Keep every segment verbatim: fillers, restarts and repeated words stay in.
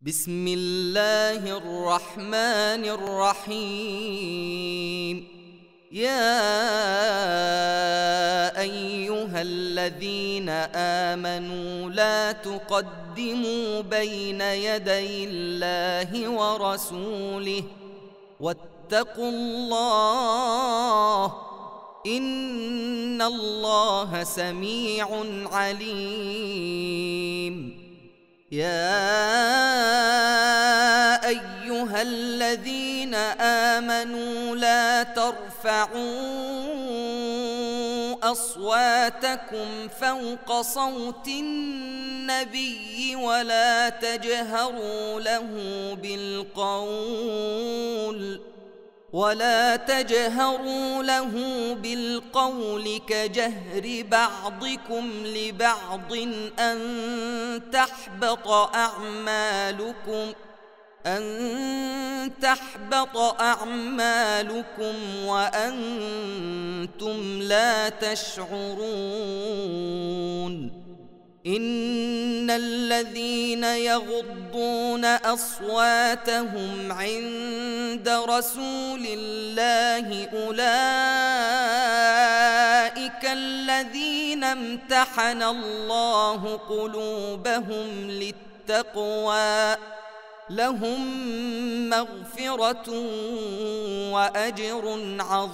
بسم الله الرحمن الرحيم. يا أيها الذين آمنوا لا تقدموا بين يدي الله ورسوله واتقوا الله إن الله سميع عليم. يا أيها الذين آمنوا لا ترفعوا أصواتكم فوق صوت النبي ولا تجهروا له بالقول ولا تجهروا له بالقول كجهر بعضكم لبعض أن تحبط أعمالكم أن تحبط أعمالكم وأنتم لا تشعرون. إن الذين يغضون أصواتهم عند رسول الله أولئك الذين امتحن الله قلوبهم للتقوى لهم مغفرة وأجر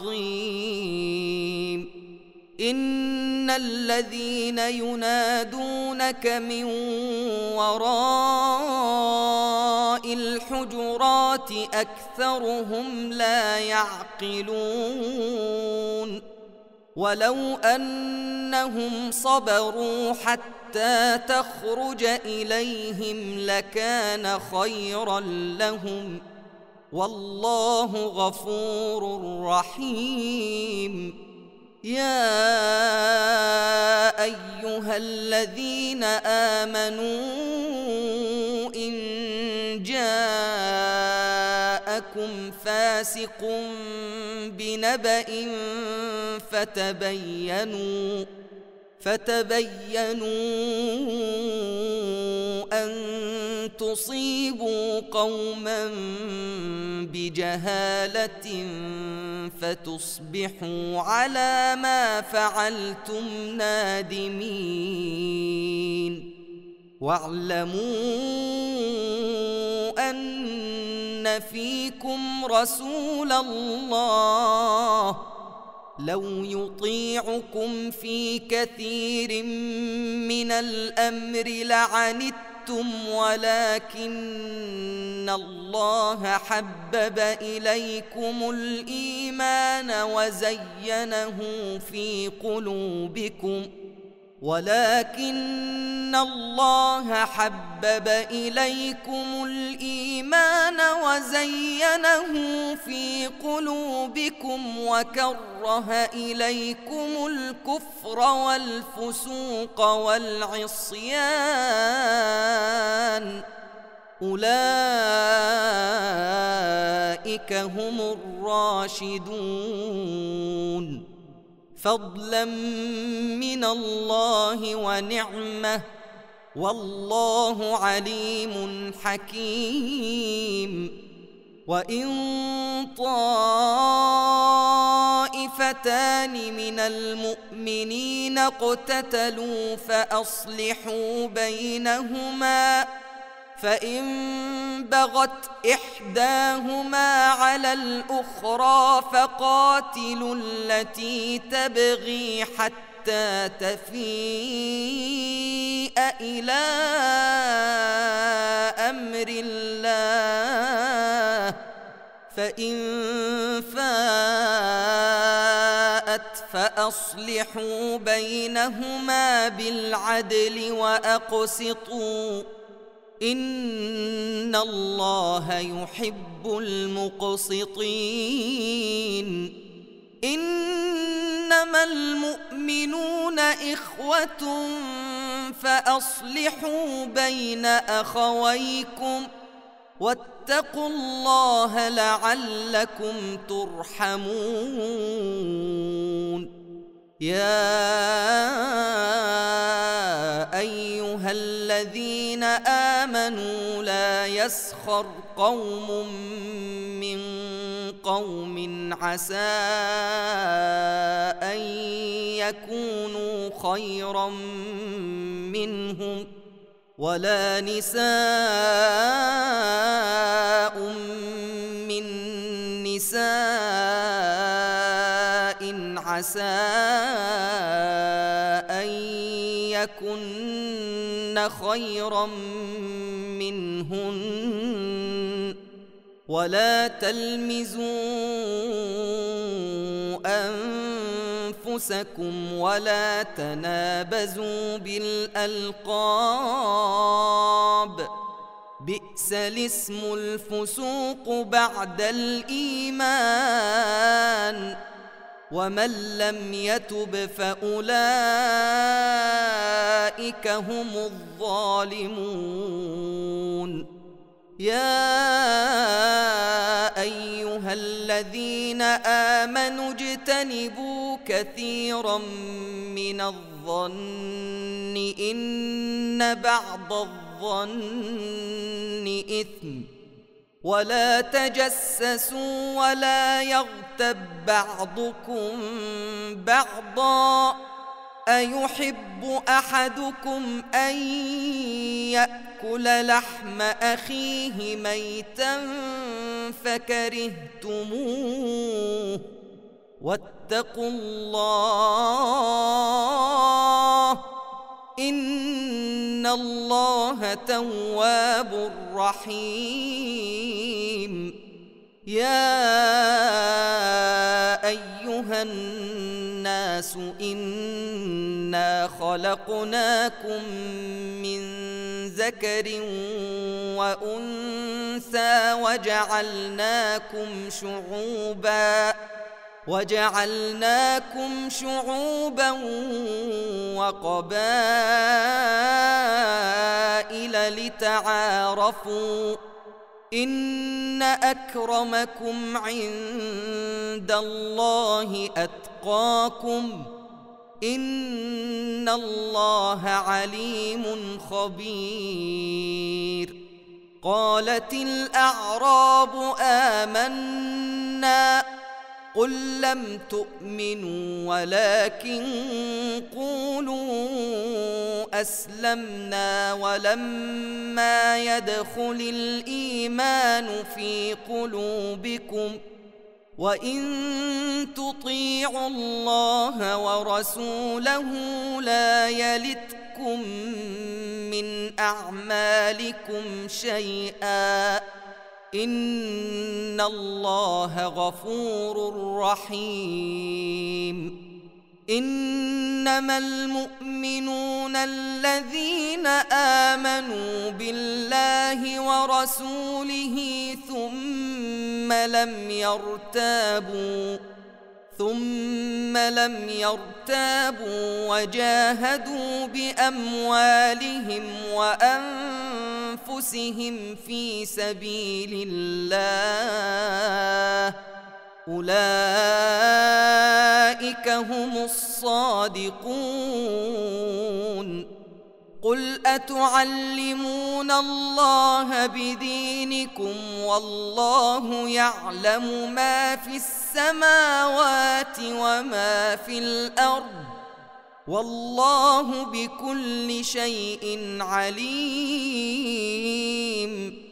عظيم. إن الذين ينادونك من وراء الحجرات أكثرهم لا يعقلون. ولو أنهم صبروا حتى تخرج إليهم لكان خيرا لهم والله غفور رحيم. يا أيها الذين آمنوا إن جاءكم فاسق بنبأ فتبينوا فتبينوا أن تصيبوا قوما بجهالة فتصبحوا على ما فعلتم نادمين. واعلموا أن فيكم رسول الله لو يطيعكم في كثير من الأمر لعنتم ولكن الله حبب إليكم الإيمان وزينه في قلوبكم ولكن الله حبب إليكم الإيمان وزينه في قلوبكم وكره إليكم الكفر والفسوق والعصيان أولئك هم الراشدون فضلا من الله ونعمة والله عليم حكيم. وإن طائفتان من المؤمنين اقتتلوا فأصلحوا بينهما فإن بغت إحداهما على الأخرى فقاتلوا التي تبغي حتى تفيء إلى أمر الله فإن فاءت فأصلحوا بينهما بالعدل وأقسطوا إن الله يحب المقسطين. إنما المؤمنون إخوة فأصلحوا بين أخويكم واتقوا الله لعلكم ترحمون. يا أيها الذين آمنوا لا يسخر قوم من قوم عسى أن يكونوا خيرا منهم ولا نساء من نساء عسى أن يكن خيرا منهن ولا تلمزوا أنفسكم ولا تنابزوا بالألقاب بئس الاسم الفسوق بعد الإيمان ومن لم يتب فأولئك هم الظالمون يا أيها الذين آمنوا اجتنبوا كثيرا من الظن إن بعض الظن إثم ولا تجسسوا ولا يغتب بعضكم بعضا أيحب أحدكم أن يأكل لحم أخيه ميتا فكرهتموه واتقوا الله إن الله تواب رحيم يا أيها الناس إنا خلقناكم من ذكر وأنثى وجعلناكم شعوبا وجعلناكم شعوبا وقبائل لتعارفوا إن أكرمكم عند الله أتقاكم إن الله عليم خبير قالت الأعراب آمنا قل لم تؤمنوا ولكن قولوا أسلمنا ولما يدخل الإيمان في قلوبكم وإن تطيعوا الله ورسوله لا يلتكم من أعمالكم شيئا إن الله غفور رحيم إنما المؤمنون الذين آمنوا بالله ورسوله ثم لم يرتابوا ثم لم يرتابوا وجاهدوا بأموالهم وأنفسهم في سبيل الله أولئك هم الصادقون قل أتعلمون الله بدينكم والله يعلم ما في السماوات وما في الأرض والله بكل شيء عليم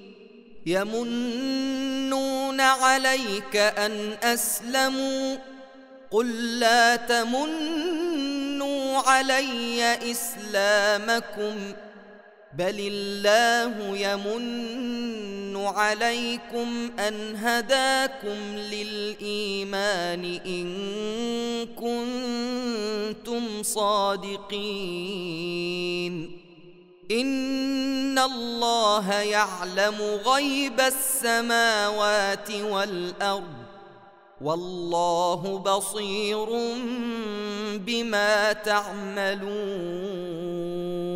يمنون عليك أن أسلموا قل لا تمنوا علي إسلامكم بل الله يمن عليكم أن هداكم للإيمان إن كنتم صادقين إن الله يعلم غيب السماوات والأرض والله بصير بما تعملون